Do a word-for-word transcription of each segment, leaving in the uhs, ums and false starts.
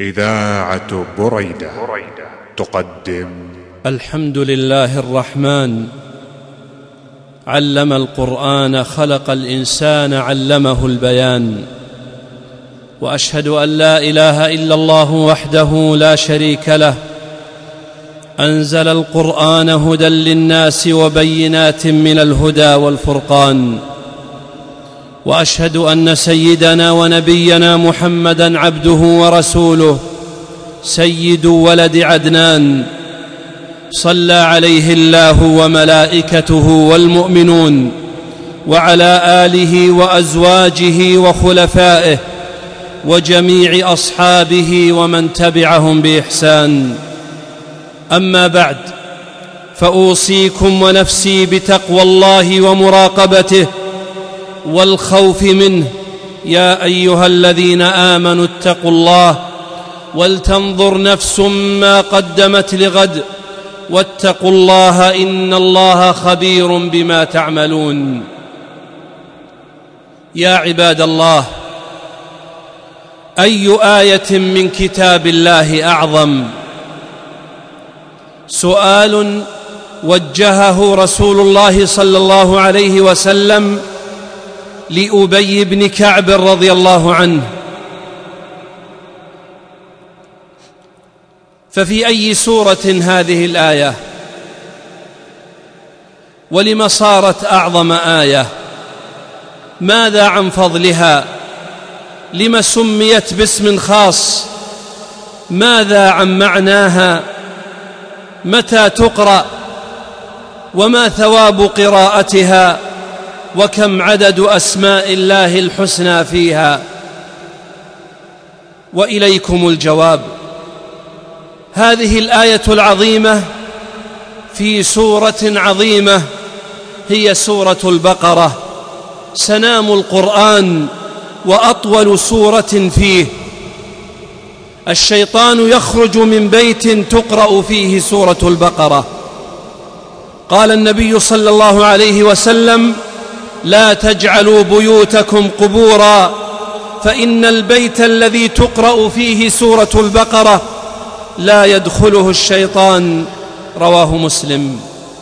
إذاعة بريدة تقدم الحمد لله الرحمن علم القرآن خلق الإنسان علمه البيان، وأشهد أن لا إله إلا الله وحده لا شريك له، أنزل القرآن هدى للناس وبينات من الهدى والفرقان، وأشهد أن سيدنا ونبينا محمدًا عبده ورسوله سيد ولد عدنان، صلى عليه الله وملائكته والمؤمنون وعلى آله وأزواجه وخلفائه وجميع أصحابه ومن تبعهم بإحسان. أما بعد، فأوصيكم ونفسي بتقوى الله ومراقبته والخوف منه، يا أيها الذين آمنوا اتقوا الله ولتنظر نفس ما قدمت لغد واتقوا الله إن الله خبير بما تعملون. يا عباد الله، أي آية من كتاب الله أعظم؟ سؤال وجهه رسول الله صلى الله عليه وسلم لأبي بن كعب رضي الله عنه. ففي أي سورة هذه الآية؟ ولم صارت أعظم آية؟ ماذا عن فضلها؟ لم سميت باسم خاص؟ ماذا عن معناها؟ متى تقرأ؟ وما ثواب قراءتها؟ وكم عدد أسماء الله الحسنى فيها؟ وإليكم الجواب. هذه الآية العظيمة في سورة عظيمة هي سورة البقرة، سنام القرآن وأطول سورة فيه. الشيطان يخرج من بيت تقرأ فيه سورة البقرة. قال النبي صلى الله عليه وسلم: لا تجعلوا بيوتكم قبورا، فإن البيت الذي تقرأ فيه سورة البقرة لا يدخله الشيطان. رواه مسلم.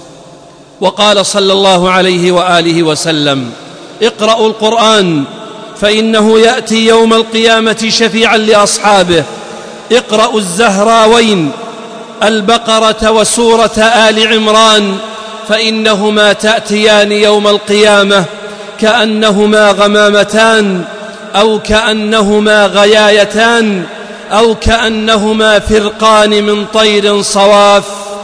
وقال صلى الله عليه وآله وسلم: اقرأوا القرآن فإنه يأتي يوم القيامة شفيعا لأصحابه. اقرأوا الزهراوين البقرة وسورة آل عمران، فإنهما تأتيان يوم القيامة كأنهما غمامتان أو كأنهما غيايتان أو كأنهما فرقان من طير صواف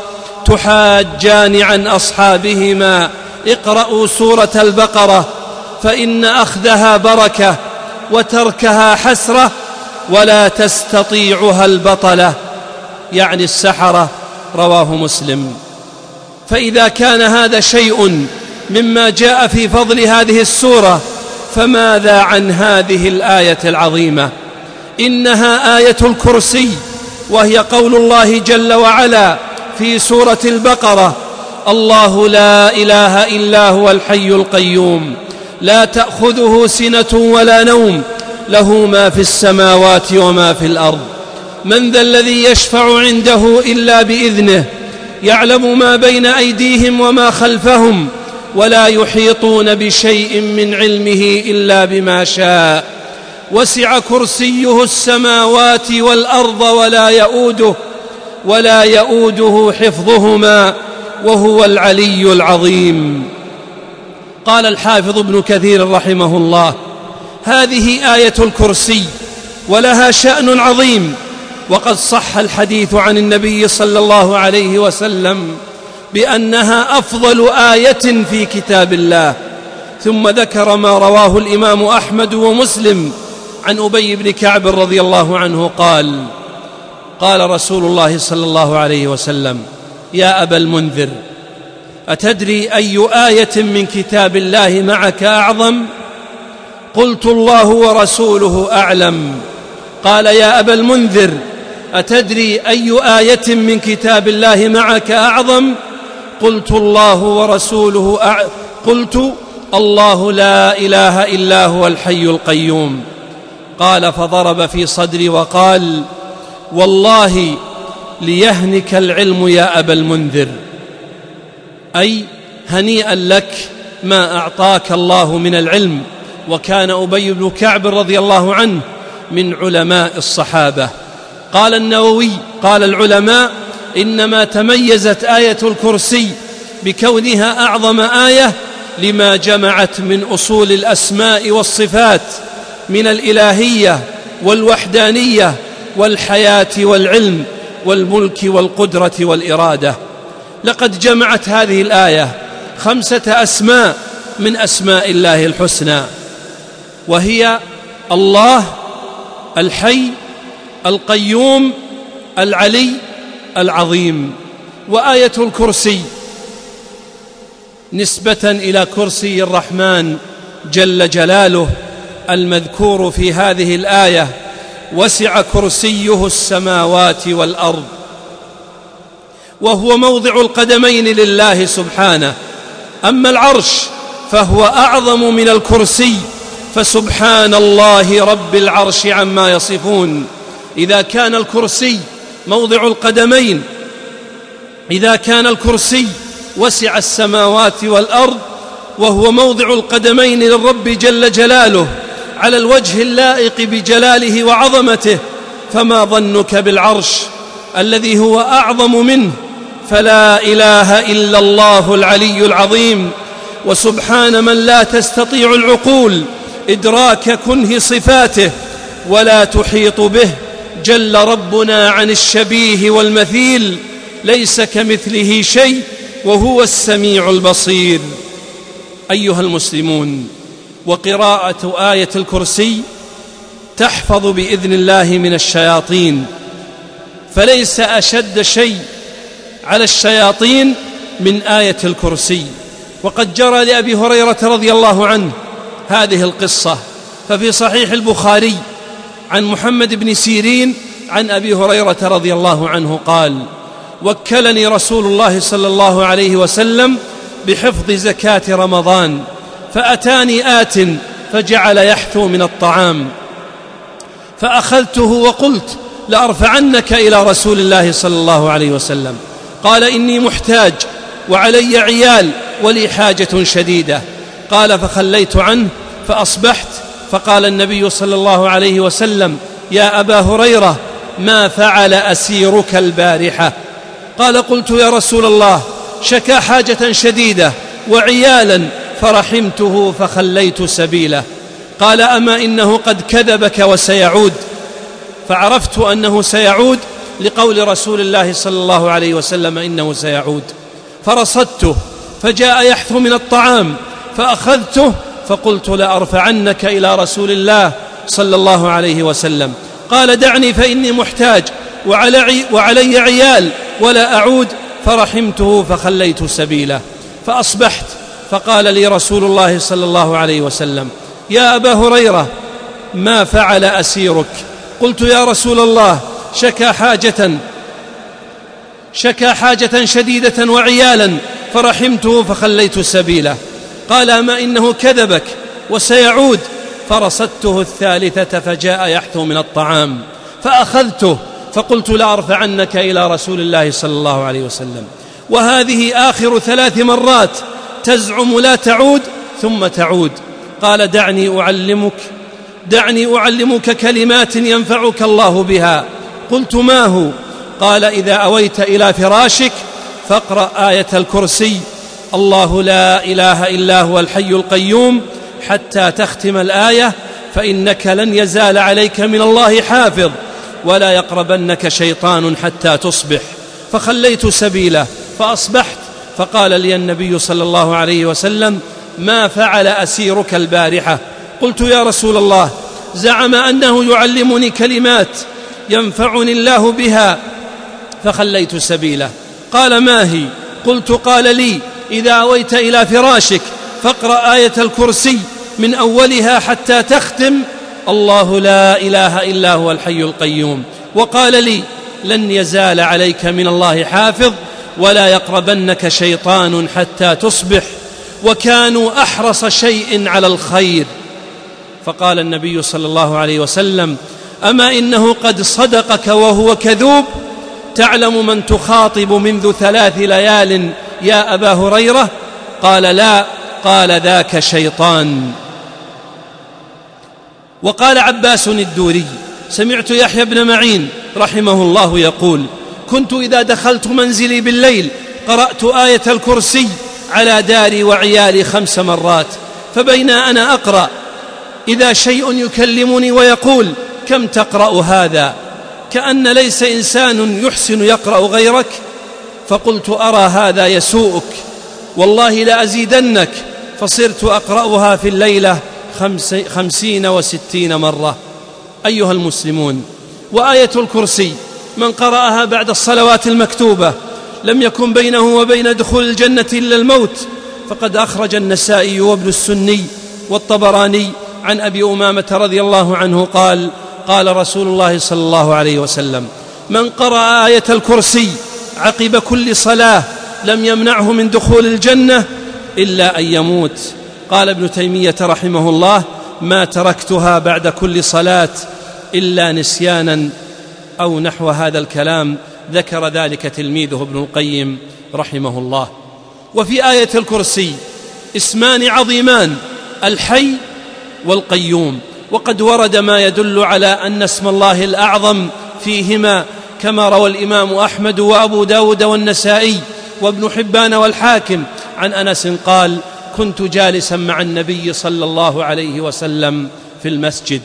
تحاجان عن أصحابهما. اقرأوا سورة البقرة فإن أخذها بركة وتركها حسرة، ولا تستطيعها البطلة، يعني السحرة. رواه مسلم. فإذا كان هذا شيء مما جاء في فضل هذه السورة، فماذا عن هذه الآية العظيمة؟ إنها آية الكرسي، وهي قول الله جل وعلا في سورة البقرة: الله لا إله إلا هو الحي القيوم لا تأخذه سنة ولا نوم له ما في السماوات وما في الأرض من ذا الذي يشفع عنده إلا بإذنه يعلم ما بين أيديهم وما خلفهم ولا يحيطون بشيء من علمه إلا بما شاء وسع كرسيه السماوات والأرض ولا يؤوده ولا يؤوده حفظهما وهو العلي العظيم. قال الحافظ ابن كثير رحمه الله: هذه آية الكرسي ولها شأن عظيم، وقد صح الحديث عن النبي صلى الله عليه وسلم بأنها أفضل آية في كتاب الله. ثم ذكر ما رواه الإمام أحمد ومسلم عن أبي بن كعب رضي الله عنه قال: قال رسول الله صلى الله عليه وسلم: يا أبا المنذر، أتدري أي آية من كتاب الله معك أعظم؟ قلت: الله ورسوله أعلم. قال: يا أبا المنذر، أتدري أي آية من كتاب الله معك أعظم؟ قلت: الله ورسوله أعلم. قلت: الله لا إله إلا هو الحي القيوم. قال: فضرب في صدري وقال: والله ليهنك العلم يا أبا المنذر، أي هنيئا لك ما أعطاك الله من العلم. وكان أبي بن كعب رضي الله عنه من علماء الصحابة. قال النووي قال العلماء إنما تميزت آية الكرسي بكونها أعظم آية لما جمعت من أصول الأسماء والصفات من الإلهية والوحدانية والحياة والعلم والملك والقدرة والإرادة. لقد جمعت هذه الآية خمسة أسماء من أسماء الله الحسنى، وهي الله الحي القيوم العلي العظيم. وآية الكرسي نسبة إلى كرسي الرحمن جل جلاله المذكور في هذه الآية، وسع كرسيه السماوات والأرض، وهو موضع القدمين لله سبحانه. أما العرش فهو أعظم من الكرسي، فسبحان الله رب العرش عما يصفون. إذا كان الكرسي موضع القدمين إذا كان الكرسي وسع السماوات والأرض وهو موضع القدمين للرب جل جلاله على الوجه اللائق بجلاله وعظمته، فما ظنك بالعرش الذي هو أعظم منه؟ فلا إله إلا الله العلي العظيم. وسبحان من لا تستطيع العقول إدراك كنه صفاته ولا تحيط به، جل ربنا عن الشبيه والمثيل، ليس كمثله شيء وهو السميع البصير. أيها المسلمون، وقراءة آية الكرسي تحفظ بإذن الله من الشياطين، فليس أشد شيء على الشياطين من آية الكرسي. وقد جرى لأبي هريرة رضي الله عنه هذه القصة، ففي صحيح البخاري عن محمد بن سيرين عن أبي هريرة رضي الله عنه قال: وكلني رسول الله صلى الله عليه وسلم بحفظ زكاة رمضان، فأتاني آت فجعل يحثو من الطعام، فأخذته وقلت لأرفعنك إلى رسول الله صلى الله عليه وسلم. قال: إني محتاج وعلي عيال ولي حاجة شديدة. قال: فخليت عنه فأصبحت، فقال النبي صلى الله عليه وسلم: يا أبا هريرة، ما فعل أسيرك البارحة؟ قال: قلت يا رسول الله، شكا حاجة شديدة وعيالا فرحمته فخليت سبيله. قال: أما إنه قد كذبك وسيعود. فعرفت أنه سيعود لقول رسول الله صلى الله عليه وسلم إنه سيعود، فرصدته فجاء يحثو من الطعام، فأخذته فقلت لأرفعنك إلى رسول الله صلى الله عليه وسلم. قال: دعني فإني محتاج وعلي, وعلي عيال ولا أعود، فرحمته فخليت سبيله. فأصبحت فقال لي رسول الله صلى الله عليه وسلم: يا أبا هريرة، ما فعل أسيرك؟ قلت: يا رسول الله، شكا حاجة شكا حاجة شديدة وعيالا فرحمته فخليت سبيله. قال: أما إنه كذبك وسيعود. فرصدته الثالثة فجاء يحثو من الطعام، فأخذته فقلت لأرفعنك إلى رسول الله صلى الله عليه وسلم. وهذه آخر ثلاث مرات تزعم لا تعود ثم تعود. قال: دعني أعلمك دعني أعلمك كلمات ينفعك الله بها. قلت: ما هو؟ قال: إذا أويت إلى فراشك فاقرأ آية الكرسي، الله لا إله إلا هو الحي القيوم، حتى تختم الآية، فإنك لن يزال عليك من الله حافظ، ولا يقربنك شيطان حتى تصبح. فخليت سبيله فأصبحت، فقال لي النبي صلى الله عليه وسلم: ما فعل أسيرك البارحة؟ قلت: يا رسول الله، زعم أنه يعلمني كلمات ينفعني الله بها، فخليت سبيله. قال: ما هي؟ قلت: قال لي: إذا أويت إلى فراشك فاقرأ آية الكرسي من أولها حتى تختم، الله لا إله إلا هو الحي القيوم. وقال لي: لن يزال عليك من الله حافظ، ولا يقربنك شيطان حتى تصبح. وكانوا أحرص شيء على الخير. فقال النبي صلى الله عليه وسلم: أما إنه قد صدقك وهو كذوب؟ تعلم من تخاطب منذ ثلاث ليال يا أبا هريرة؟ قال لا. قال ذاك شيطان. وقال عباس الدوري: سمعت يحيى بن معين رحمه الله يقول: كنت إذا دخلت منزلي بالليل قرأت آية الكرسي على داري وعيالي خمس مرات، فبين أنا أقرأ إذا شيء يكلمني ويقول: كم تقرأ هذا؟ كأن ليس إنسان يحسن يقرأ غيرك. فقلت: أرى هذا يسوءك، والله لأزيدنك. فصرت أقرأها في الليلة خمسين وستين مرة. أيها المسلمون، وآية الكرسي من قرأها بعد الصلوات المكتوبة لم يكن بينه وبين دخول الجنة إلا الموت. فقد أخرج النسائي وابن السني والطبراني عن أبي أمامة رضي الله عنه قال: قال رسول الله صلى الله عليه وسلم: من قرأ آية الكرسي عقب كل صلاة لم يمنعه من دخول الجنة إلا أن يموت. قال ابن تيمية رحمه الله: ما تركتها بعد كل صلاة إلا نسيانا، أو نحو هذا الكلام. ذكر ذلك تلميذه ابن القيم رحمه الله. وفي آية الكرسي اسمان عظيمان: الحي والقيوم، وقد ورد ما يدل على أن اسم الله الأعظم فيهما، كما روى الإمام أحمد وأبو داود والنسائي وابن حبان والحاكم عن أنس قال: كنت جالسا مع النبي صلى الله عليه وسلم في المسجد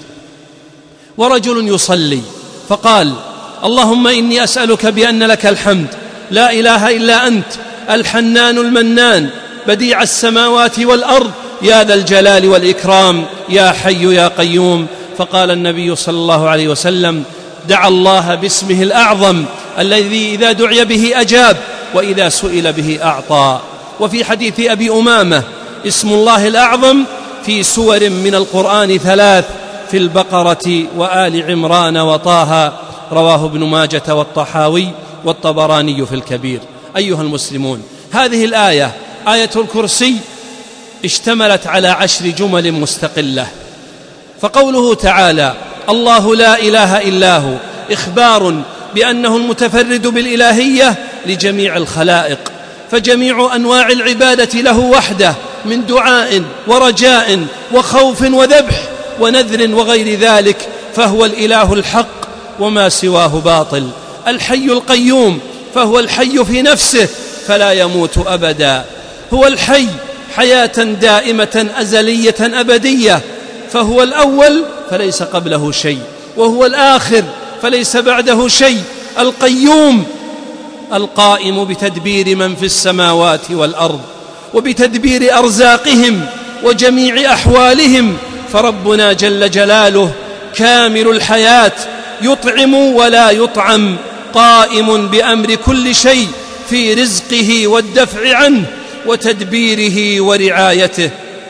ورجل يصلي فقال: اللهم إني أسألك بأن لك الحمد لا إله إلا أنت الحنان المنان بديع السماوات والأرض يا ذا الجلال والإكرام يا حي يا قيوم. فقال النبي صلى الله عليه وسلم: دعا الله باسمه الأعظم الذي إذا دعي به أجاب وإذا سئل به أعطى. وفي حديث أبي أمامة: اسم الله الأعظم في سور من القرآن ثلاث: في البقرة وآل عمران وطه. رواه ابن ماجة والطحاوي والطبراني في الكبير. أيها المسلمون، هذه الآية آية الكرسي اشتملت على عشر جمل مستقلة. فقوله تعالى: الله لا إله إلا هو، إخبار بأنه المتفرد بالإلهية لجميع الخلائق، فجميع أنواع العبادة له وحده من دعاء ورجاء وخوف وذبح ونذر وغير ذلك، فهو الإله الحق وما سواه باطل. الحي القيوم، فهو الحي في نفسه فلا يموت أبدا، هو الحي حياة دائمة أزلية أبدية، فهو الأول فليس قبله شيء، وهو الآخر فليس بعده شيء. القيوم القائم بتدبير من في السماوات والأرض وبتدبير أرزاقهم وجميع أحوالهم. فربنا جل جلاله كامل الحياة، يطعم ولا يطعم، قائم بأمر كل شيء في رزقه والدفع عنه وتدبيره ورعايته.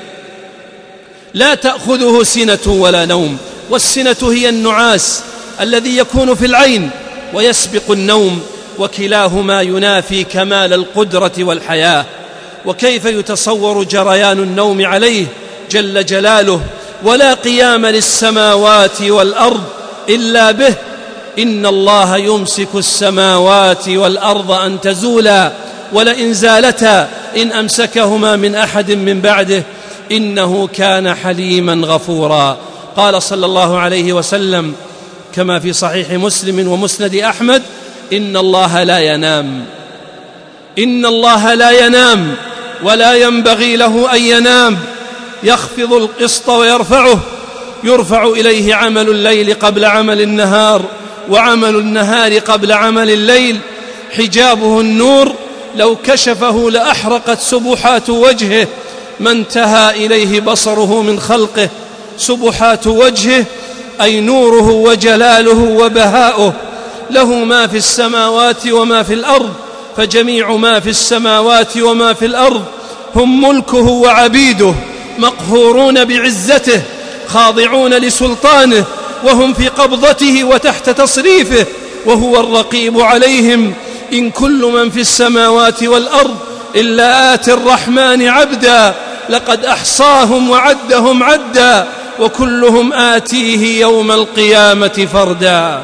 لا تأخذه سنة ولا نوم، والسنة هي النعاس الذي يكون في العين ويسبق النوم، وكلاهما ينافي كمال القدرة والحياة. وكيف يتصور جريان النوم عليه جل جلاله؟ ولا قيام للسماوات والأرض إلا به. إن الله يمسك السماوات والأرض أن تزولا ولئن زالتا إن أمسكهما من أحد من بعده إنه كان حليما غفورا. قال صلى الله عليه وسلم كما في صحيح مسلم ومسند أحمد: إن الله لا ينام، إن الله لا ينام ولا ينبغي له أن ينام، يخفض القسط ويرفعه، يرفع إليه عمل الليل قبل عمل النهار، وعمل النهار قبل عمل الليل. حجابه النور، لو كشفه لأحرقت سبحات وجهه، ما انتهى إليه بصره من خلقه. سبحات وجهه أي نوره وجلاله وبهاؤه. له ما في السماوات وما في الأرض، فجميع ما في السماوات وما في الأرض هم ملكه وعبيده، مقهورون بعزته، خاضعون لسلطانه، وهم في قبضته وتحت تصريفه، وهو الرقيب عليهم. إن كل من في السماوات والأرض إلا آتي الرحمن عبدا، لقد أحصاهم وعدهم عدا، وكلهم آتيه يوم القيامة فردا.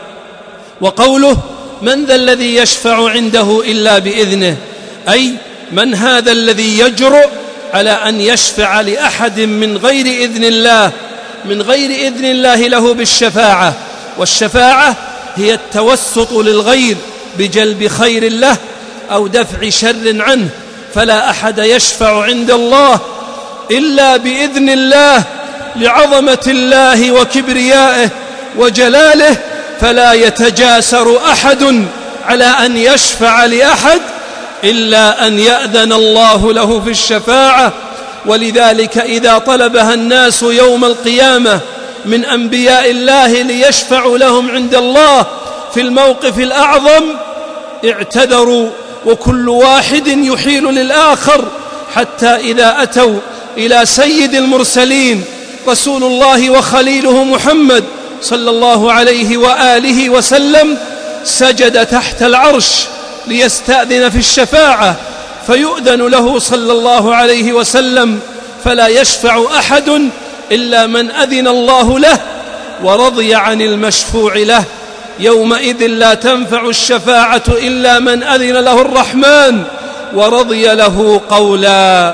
وقوله من ذا الذي يشفع عنده إلا بإذنه، أي من هذا الذي يجرؤ على أن يشفع لأحد من غير إذن الله من غير إذن الله له بالشفاعة. والشفاعة هي التوسط للغير بجلب خير له أو دفع شر عنه، فلا أحد يشفع عند الله إلا بإذن الله لعظمة الله وكبريائه وجلاله، فلا يتجاسر أحد على أن يشفع لأحد إلا أن يأذن الله له في الشفاعة. ولذلك إذا طلبها الناس يوم القيامة من أنبياء الله ليشفعوا لهم عند الله في الموقف الأعظم اعتذروا، وكل واحد يحيل للآخر، حتى إذا أتوا إلى سيد المرسلين رسول الله وخليله محمد صلى الله عليه وآله وسلم سجد تحت العرش ليستأذن في الشفاعة، فيؤذن له صلى الله عليه وسلم، فلا يشفع أحد إلا من أذن الله له ورضي عن المشفوع له. يومئذ لا تنفع الشفاعة إلا من أذن له الرحمن ورضي له قولا.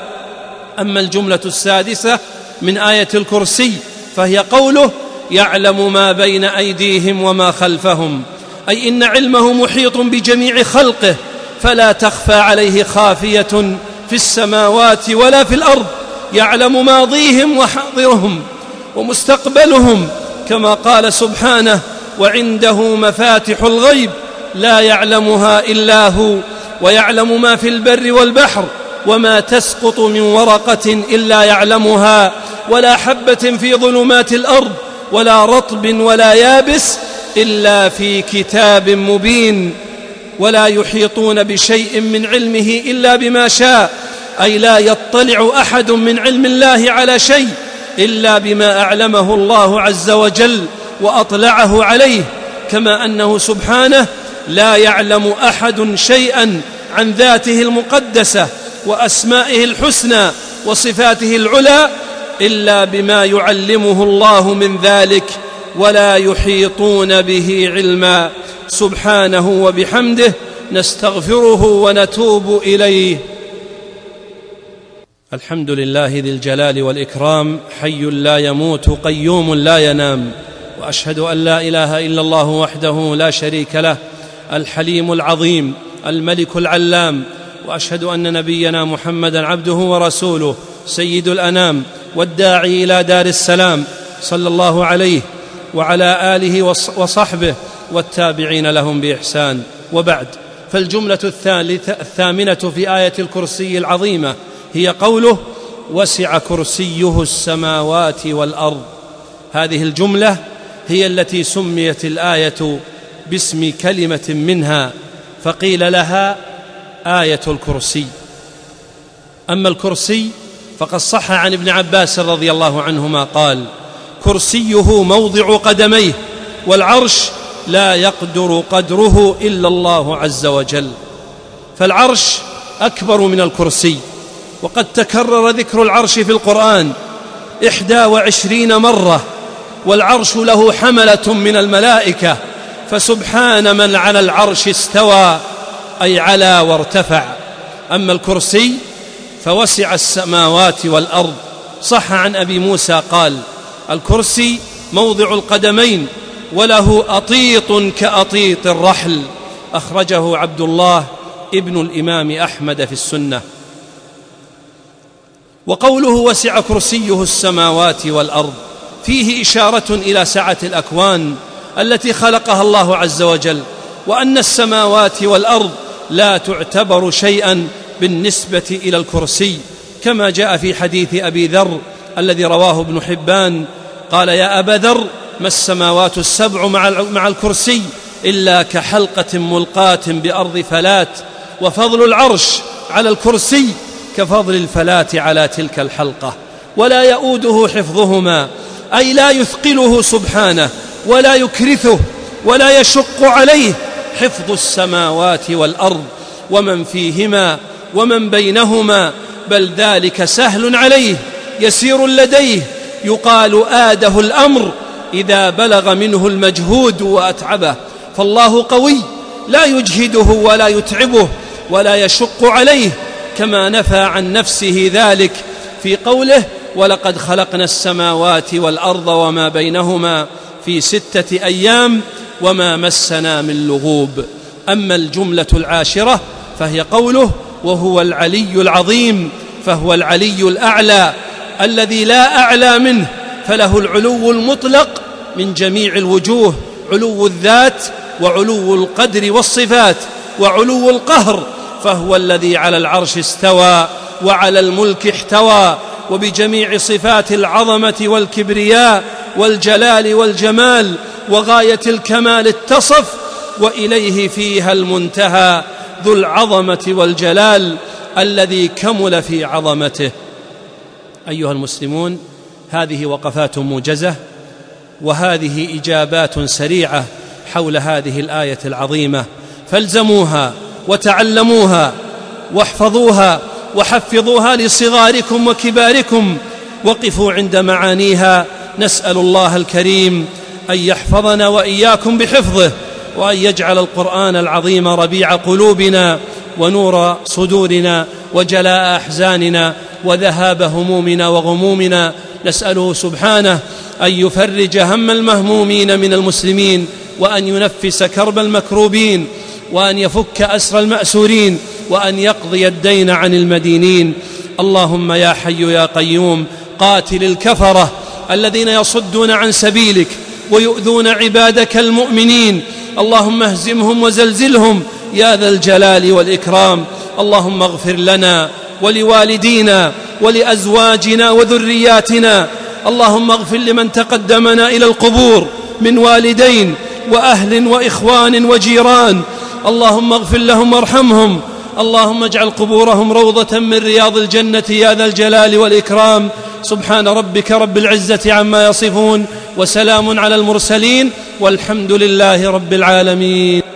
أما الجملة السادسة من آية الكرسي فهي قوله يعلم ما بين أيديهم وما خلفهم، أي إن علمه محيط بجميع خلقه، فلا تخفى عليه خافية في السماوات ولا في الأرض. يعلم ماضيهم وحاضرهم ومستقبلهم، كما قال سبحانه وعنده مفاتح الغيب لا يعلمها إلا هو، ويعلم ما في البر والبحر، وما تسقط من ورقة إلا يعلمها، ولا حبة في ظلمات الأرض ولا رطب ولا يابس إلا في كتاب مبين. ولا يحيطون بشيء من علمه إلا بما شاء، أي لا يطلع أحد من علم الله على شيء إلا بما أعلمه الله عز وجل وأطلعه عليه، كما أنه سبحانه لا يعلم أحد شيئا عن ذاته المقدسة وأسمائه الحسنى وصفاته العلى إلا بما يعلمه الله من ذلك، ولا يحيطون به علما. سبحانه وبحمده نستغفره ونتوب إليه. الحمد لله ذي الجلال والإكرام، حي لا يموت قيوم لا ينام، وأشهد أن لا إله إلا الله وحده لا شريك له، الحليم العظيم الملك العلام، وأشهد أن نبينا محمدا عبده ورسوله سيد الأنام والداعي إلى دار السلام، صلى الله عليه وعلى آله وصحبه والتابعين لهم بإحسان. وبعد، فالجملة الثامنة في آية الكرسي العظيمة هي قوله وسع كرسيه السماوات والأرض. هذه الجملة هي التي سميت الآية باسم كلمة منها، فقيل لها آية الكرسي. أما الكرسي فقد صح عن ابن عباس رضي الله عنهما قال كرسيه موضع قدميه، والعرش لا يقدر قدره إلا الله عز وجل. فالعرش أكبر من الكرسي، وقد تكرر ذكر العرش في القرآن إحدى وعشرين مرة، والعرش له حملة من الملائكة، فسبحان من على العرش استوى، أي علا وارتفع. أما الكرسي فوسع السماوات والأرض. صح عن أبي موسى قال الكرسي موضع القدمين، وله أطيط كأطيط الرحل. أخرجه عبد الله ابن الإمام أحمد في السنة. وقوله وسع كرسيه السماوات والأرض فيه إشارة إلى سعة الأكوان التي خلقها الله عز وجل، وأن السماوات والأرض لا تعتبر شيئا بالنسبة إلى الكرسي، كما جاء في حديث أبي ذر الذي رواه ابن حبان قال يا أبا ذر ما السماوات السبع مع الكرسي إلا كحلقة ملقاة بأرض فلات، وفضل العرش على الكرسي كفضل الفلاة على تلك الحلقة، ولا يؤوده حفظهما، أي لا يثقله سبحانه ولا يكرثه ولا يشق عليه حفظ السماوات والأرض ومن فيهما ومن بينهما، بل ذلك سهل عليه يسير لديه يقال آده الأمر إذا بلغ منه المجهود وأتعبه. فالله قوي لا يجهده ولا يتعبه ولا يشق عليه، كما نفى عن نفسه ذلك في قوله: ولقد خلقنا السماوات والأرض وما بينهما في ستة أيام وما مسنا من لغوب. أما الجملة العاشرة فهي قوله: وهو العلي العظيم، فهو العلي الأعلى الذي لا أعلى منه، فله العلو المطلق من جميع الوجوه، علو الذات وعلو القدر والصفات وعلو القهر، فهو الذي على العرش استوى وعلى الملك احتوى، وبجميع صفات العظمة والكبرياء والجلال والجمال وغاية الكمال اتصف، وإليه فيها المنتهى، ذو العظمة والجلال الذي كمل في عظمته. أيها المسلمون، هذه وقفات موجزة، وهذه إجابات سريعة حول هذه الآية العظيمة، فالزموها وتعلموها واحفظوها وحفظوها لصغاركم وكباركم، وقفوا عند معانيها. نسأل الله الكريم أن يحفظنا وإياكم بحفظه، وأن يجعل القرآن العظيم ربيع قلوبنا ونور صدورنا وجلاء أحزاننا وذهاب همومنا وغمومنا. نسأله سبحانه أن يفرج هم المهمومين من المسلمين، وأن ينفس كرب المكروبين، وأن يفك أسر المأسورين، وأن يقضي الدين عن المدينين. اللهم يا حي يا قيوم، قاتل الكفرة الذين يصدون عن سبيلك ويؤذون عبادك المؤمنين، اللهم اهزمهم وزلزلهم يا ذا الجلال والإكرام. اللهم اغفر لنا ولوالدينا ولأزواجنا وذرياتنا، اللهم اغفر لمن تقدمنا إلى القبور من والدين وأهل وإخوان وجيران، اللهم اغفر لهم وارحمهم، اللهم اجعل قبورهم روضة من رياض الجنة يا ذا الجلال والإكرام. سبحان ربك رب العزة عما يصفون، وسلام على المرسلين، والحمد لله رب العالمين.